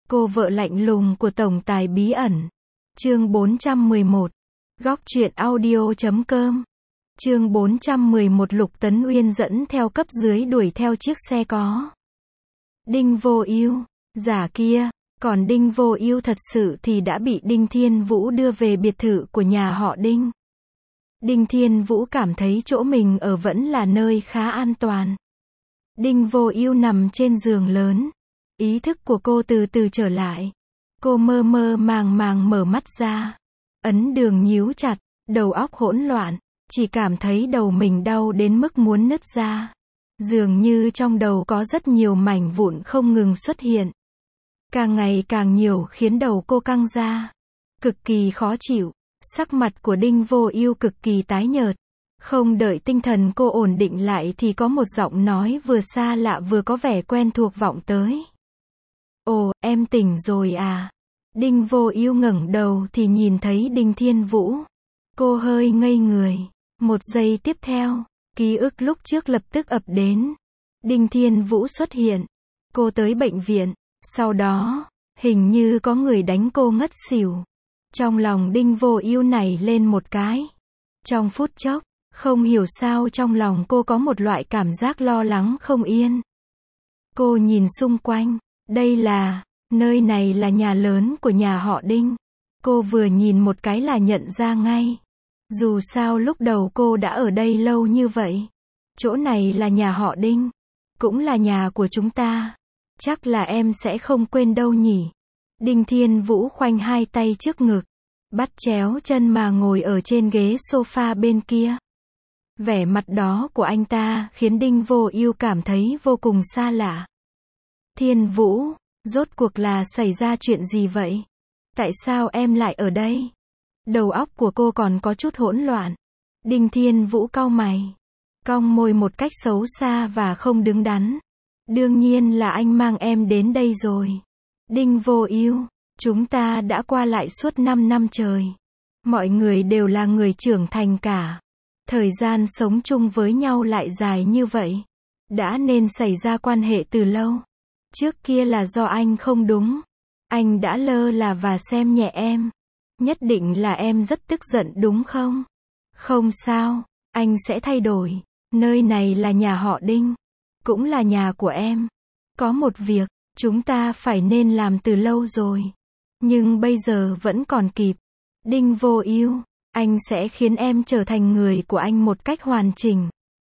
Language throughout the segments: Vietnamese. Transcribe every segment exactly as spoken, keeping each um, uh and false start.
Cô vợ lạnh lùng của tổng tài bí ẩn. Chương bốn trăm mười một. Góc truyện audio chấm com. Chương bốn trăm mười một. Lục Tấn Uyên dẫn theo cấp dưới đuổi theo chiếc xe có Đinh Vô Ưu. Giả kia, còn Đinh Vô Ưu thật sự thì đã bị Đinh Thiên Vũ đưa về biệt thự của nhà họ Đinh. Đinh Thiên Vũ cảm thấy chỗ mình ở vẫn là nơi khá an toàn. Đinh Vô Ưu nằm trên giường lớn. Ý thức của cô từ từ trở lại. Cô mơ mơ màng màng mở mắt ra. Ấn đường nhíu chặt, đầu óc hỗn loạn, chỉ cảm thấy đầu mình đau đến mức muốn nứt ra. Dường như trong đầu có rất nhiều mảnh vụn không ngừng xuất hiện. Càng ngày càng nhiều khiến đầu cô căng ra. Cực kỳ khó chịu. Sắc mặt của Đinh Vô Ưu cực kỳ tái nhợt. Không đợi tinh thần cô ổn định lại thì có một giọng nói vừa xa lạ vừa có vẻ quen thuộc vọng tới. Ồ, em tỉnh rồi à? Đinh Vô Ưu ngẩng đầu thì nhìn thấy Đinh Thiên Vũ. Cô hơi ngây người. Một giây tiếp theo, ký ức lúc trước lập tức ập đến. Đinh Thiên Vũ xuất hiện. Cô tới bệnh viện. Sau đó, hình như có người đánh cô ngất xỉu. Trong lòng Đinh Vô Ưu nảy lên một cái. Trong phút chốc, không hiểu sao trong lòng cô có một loại cảm giác lo lắng không yên. Cô nhìn xung quanh. Đây là, nơi này là nhà lớn của nhà họ Đinh. Cô vừa nhìn một cái là nhận ra ngay. Dù sao lúc đầu cô đã ở đây lâu như vậy. Chỗ này là nhà họ Đinh. Cũng là nhà của chúng ta. Chắc là em sẽ không quên đâu nhỉ. Đinh Thiên Vũ khoanh hai tay trước ngực. Bắt chéo chân mà ngồi ở trên ghế sofa bên kia. Vẻ mặt đó của anh ta khiến Đinh Vô Ưu cảm thấy vô cùng xa lạ. Thiên Vũ, rốt cuộc là xảy ra chuyện gì vậy? Tại sao em lại ở đây? Đầu óc của cô còn có chút hỗn loạn. Đinh Thiên Vũ cau mày. Cong môi một cách xấu xa và không đứng đắn. Đương nhiên là anh mang em đến đây rồi. Đinh Vô Ưu, chúng ta đã qua lại suốt năm năm trời. Mọi người đều là người trưởng thành cả. Thời gian sống chung với nhau lại dài như vậy. Đã nên xảy ra quan hệ từ lâu. Trước kia là do anh không đúng. Anh đã lơ là và xem nhẹ em. Nhất định là em rất tức giận đúng không? Không sao, anh sẽ thay đổi. Nơi này là nhà họ Đinh. Cũng là nhà của em. Có một việc, chúng ta phải nên làm từ lâu rồi. Nhưng bây giờ vẫn còn kịp. Đinh Vô Ưu, anh sẽ khiến em trở thành người của anh một cách hoàn chỉnh.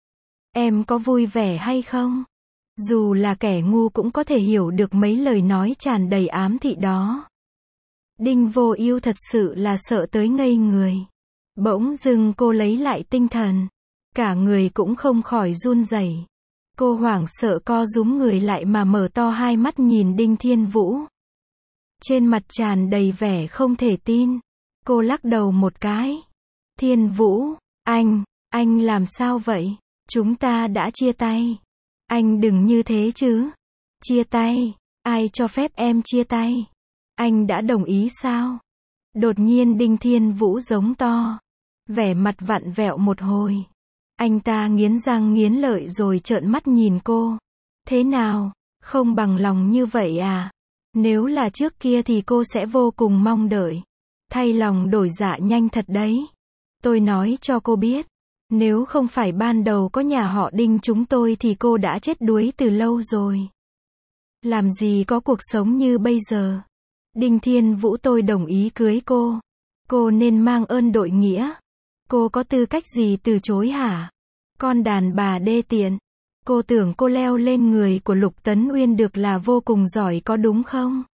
Em có vui vẻ hay không? Dù là kẻ ngu cũng có thể hiểu được mấy lời nói tràn đầy ám thị đó. Đinh Vô Ưu thật sự là sợ tới ngây người. Bỗng dưng cô lấy lại tinh thần. Cả người cũng không khỏi run rẩy. Cô hoảng sợ co rúm người lại mà mở to hai mắt nhìn Đinh Thiên Vũ. Trên mặt tràn đầy vẻ không thể tin. Cô lắc đầu một cái. Thiên Vũ, anh, anh làm sao vậy? Chúng ta đã chia tay. Anh đừng như thế chứ. Chia tay? Ai cho phép em chia tay? Anh đã đồng ý sao? Đột nhiên Đinh Thiên Vũ giống to. Vẻ mặt vặn vẹo một hồi. Anh ta nghiến răng nghiến lợi rồi trợn mắt nhìn cô. Thế nào? Không bằng lòng như vậy à? Nếu là trước kia thì cô sẽ vô cùng mong đợi. Thay lòng đổi dạ nhanh thật đấy. Tôi nói cho cô biết. Nếu không phải ban đầu có nhà họ Đinh chúng tôi thì cô đã chết đuối từ lâu rồi. Làm gì có cuộc sống như bây giờ. Đinh Thiên Vũ, tôi đồng ý cưới cô. Cô nên mang ơn đội nghĩa. Cô có tư cách gì từ chối hả? Con đàn bà đê tiện. Cô tưởng cô leo lên người của Lục Tấn Uyên được là vô cùng giỏi có đúng không?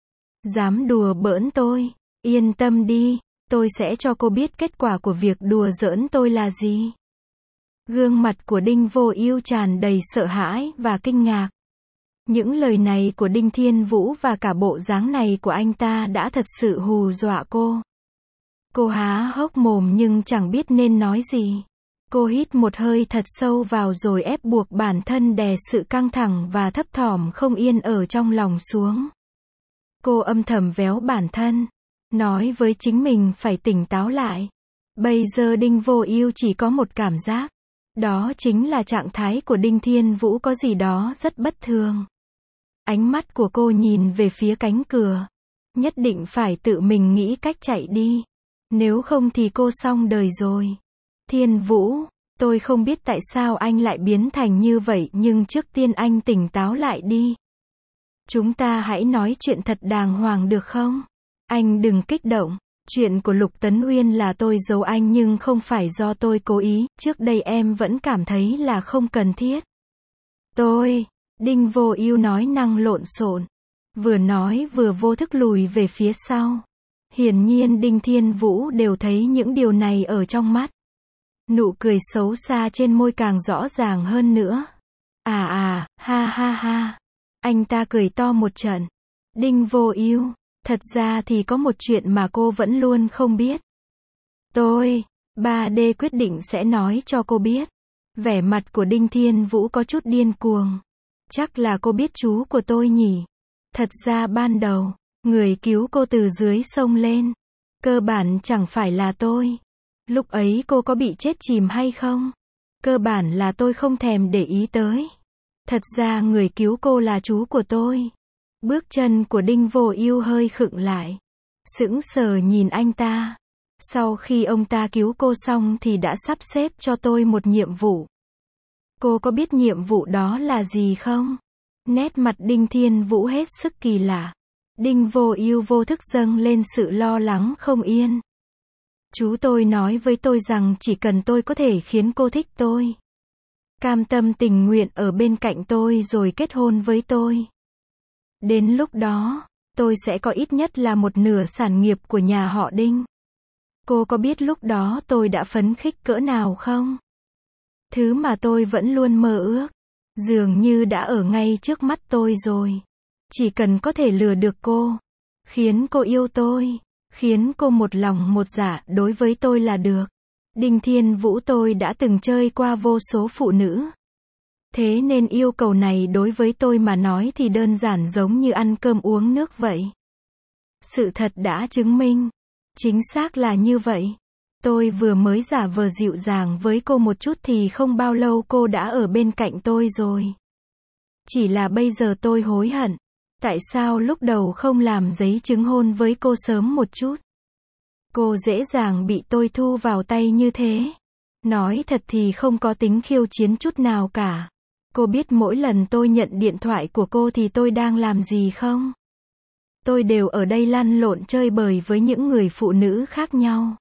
Dám đùa bỡn tôi. Yên tâm đi, tôi sẽ cho cô biết kết quả của việc đùa giỡn tôi là gì. Gương mặt của Đinh Vô Ưu tràn đầy sợ hãi và kinh ngạc. Những lời này của Đinh Thiên Vũ và cả bộ dáng này của anh ta đã thật sự hù dọa cô. Cô há hốc mồm nhưng chẳng biết nên nói gì. Cô hít một hơi thật sâu vào rồi ép buộc bản thân đè sự căng thẳng và thấp thỏm không yên ở trong lòng xuống. Cô âm thầm véo bản thân. Nói với chính mình phải tỉnh táo lại. Bây giờ Đinh Vô Ưu chỉ có một cảm giác. Đó chính là trạng thái của Đinh Thiên Vũ có gì đó rất bất thường. Ánh mắt của cô nhìn về phía cánh cửa. Nhất định phải tự mình nghĩ cách chạy đi. Nếu không thì cô xong đời rồi. Thiên Vũ, tôi không biết tại sao anh lại biến thành như vậy, nhưng trước tiên anh tỉnh táo lại đi. Chúng ta hãy nói chuyện thật đàng hoàng được không? Anh đừng kích động. Chuyện của Lục Tấn Uyên là tôi giấu anh nhưng không phải do tôi cố ý, trước đây em vẫn cảm thấy là không cần thiết. Tôi, Đinh Vô Ưu nói năng lộn xộn, vừa nói vừa vô thức lùi về phía sau. Hiển nhiên Đinh Thiên Vũ đều thấy những điều này ở trong mắt. Nụ cười xấu xa trên môi càng rõ ràng hơn nữa. À à, ha ha ha. Anh ta cười to một trận. Đinh Vô Ưu, thật ra thì có một chuyện mà cô vẫn luôn không biết. Tôi, ba D quyết định sẽ nói cho cô biết. Vẻ mặt của Đinh Thiên Vũ có chút điên cuồng. Chắc là cô biết chú của tôi nhỉ? Thật ra ban đầu, người cứu cô từ dưới sông lên, cơ bản chẳng phải là tôi. Lúc ấy cô có bị chết chìm hay không? Cơ bản là tôi không thèm để ý tới. Thật ra người cứu cô là chú của tôi. Bước chân của Đinh Vô Ưu hơi khựng lại. Sững sờ nhìn anh ta. Sau khi ông ta cứu cô xong thì đã sắp xếp cho tôi một nhiệm vụ. Cô có biết nhiệm vụ đó là gì không? Nét mặt Đinh Thiên Vũ hết sức kỳ lạ. Đinh Vô Ưu vô thức dâng lên sự lo lắng không yên. Chú tôi nói với tôi rằng chỉ cần tôi có thể khiến cô thích tôi, cam tâm tình nguyện ở bên cạnh tôi rồi kết hôn với tôi. Đến lúc đó, tôi sẽ có ít nhất là một nửa sản nghiệp của nhà họ Đinh. Cô có biết lúc đó tôi đã phấn khích cỡ nào không? Thứ mà tôi vẫn luôn mơ ước, dường như đã ở ngay trước mắt tôi rồi. Chỉ cần có thể lừa được cô, khiến cô yêu tôi, khiến cô một lòng một dạ đối với tôi là được. Đinh Thiên Vũ, tôi đã từng chơi qua vô số phụ nữ. Thế nên yêu cầu này đối với tôi mà nói thì đơn giản giống như ăn cơm uống nước vậy. Sự thật đã chứng minh, chính xác là như vậy. Tôi vừa mới giả vờ dịu dàng với cô một chút thì không bao lâu cô đã ở bên cạnh tôi rồi. Chỉ là bây giờ tôi hối hận. Tại sao lúc đầu không làm giấy chứng hôn với cô sớm một chút? Cô dễ dàng bị tôi thu vào tay như thế. Nói thật thì không có tính khiêu chiến chút nào cả. Cô biết mỗi lần tôi nhận điện thoại của cô thì tôi đang làm gì không? Tôi đều ở đây lăn lộn chơi bời với những người phụ nữ khác nhau.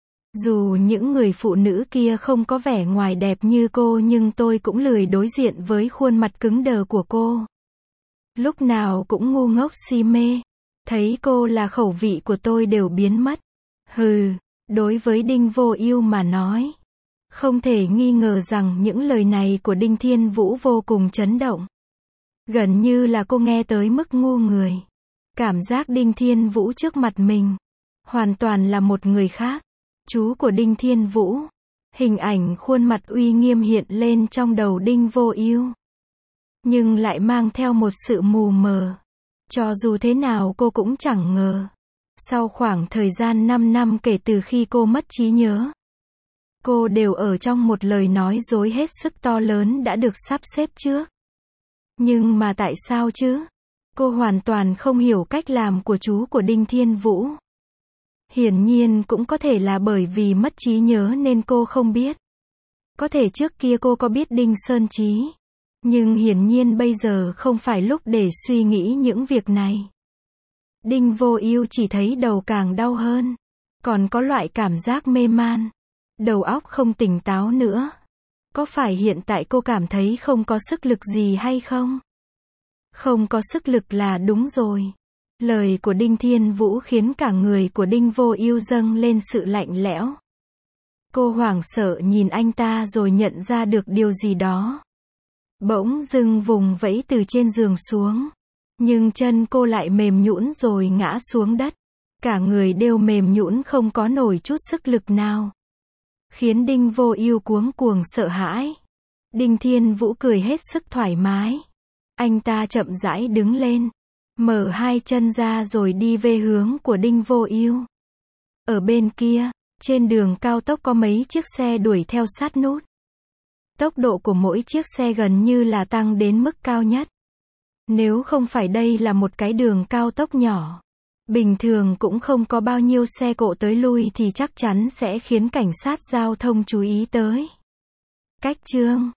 Dù những người phụ nữ kia không có vẻ ngoài đẹp như cô nhưng tôi cũng lười đối diện với khuôn mặt cứng đờ của cô. Lúc nào cũng ngu ngốc si mê. Thấy cô là khẩu vị của tôi đều biến mất. Hừ, đối với Đinh Vô Ưu mà nói, không thể nghi ngờ rằng những lời này của Đinh Thiên Vũ vô cùng chấn động. Gần như là cô nghe tới mức ngu người. Cảm giác Đinh Thiên Vũ trước mặt mình hoàn toàn là một người khác. Chú của Đinh Thiên Vũ. Hình ảnh khuôn mặt uy nghiêm hiện lên trong đầu Đinh Vô Ưu, nhưng lại mang theo một sự mù mờ. Cho dù thế nào cô cũng chẳng ngờ. Sau khoảng thời gian năm năm kể từ khi cô mất trí nhớ, cô đều ở trong một lời nói dối hết sức to lớn đã được sắp xếp trước. Nhưng mà tại sao chứ? Cô hoàn toàn không hiểu cách làm của chú của Đinh Thiên Vũ. Hiển nhiên cũng có thể là bởi vì mất trí nhớ nên cô không biết. Có thể trước kia cô có biết Đinh Sơn Trí. Nhưng hiển nhiên bây giờ không phải lúc để suy nghĩ những việc này. Đinh Vô Ưu chỉ thấy đầu càng đau hơn. Còn có loại cảm giác mê man. Đầu óc không tỉnh táo nữa. Có phải hiện tại cô cảm thấy không có sức lực gì hay không? Không có sức lực là đúng rồi. Lời của Đinh Thiên Vũ khiến cả người của Đinh Vô Ưu dâng lên sự lạnh lẽo. Cô hoảng sợ nhìn anh ta rồi nhận ra được điều gì đó. Bỗng dưng vùng vẫy từ trên giường xuống. Nhưng chân cô lại mềm nhũn rồi ngã xuống đất. Cả người đều mềm nhũn không có nổi chút sức lực nào. Khiến Đinh Vô Ưu cuống cuồng sợ hãi. Đinh Thiên Vũ cười hết sức thoải mái. Anh ta chậm rãi đứng lên. Mở hai chân ra rồi đi về hướng của Đinh Vô Ưu. Ở bên kia, trên đường cao tốc có mấy chiếc xe đuổi theo sát nút. Tốc độ của mỗi chiếc xe gần như là tăng đến mức cao nhất. Nếu không phải đây là một cái đường cao tốc nhỏ, bình thường cũng không có bao nhiêu xe cộ tới lui thì chắc chắn sẽ khiến cảnh sát giao thông chú ý tới. Cách chương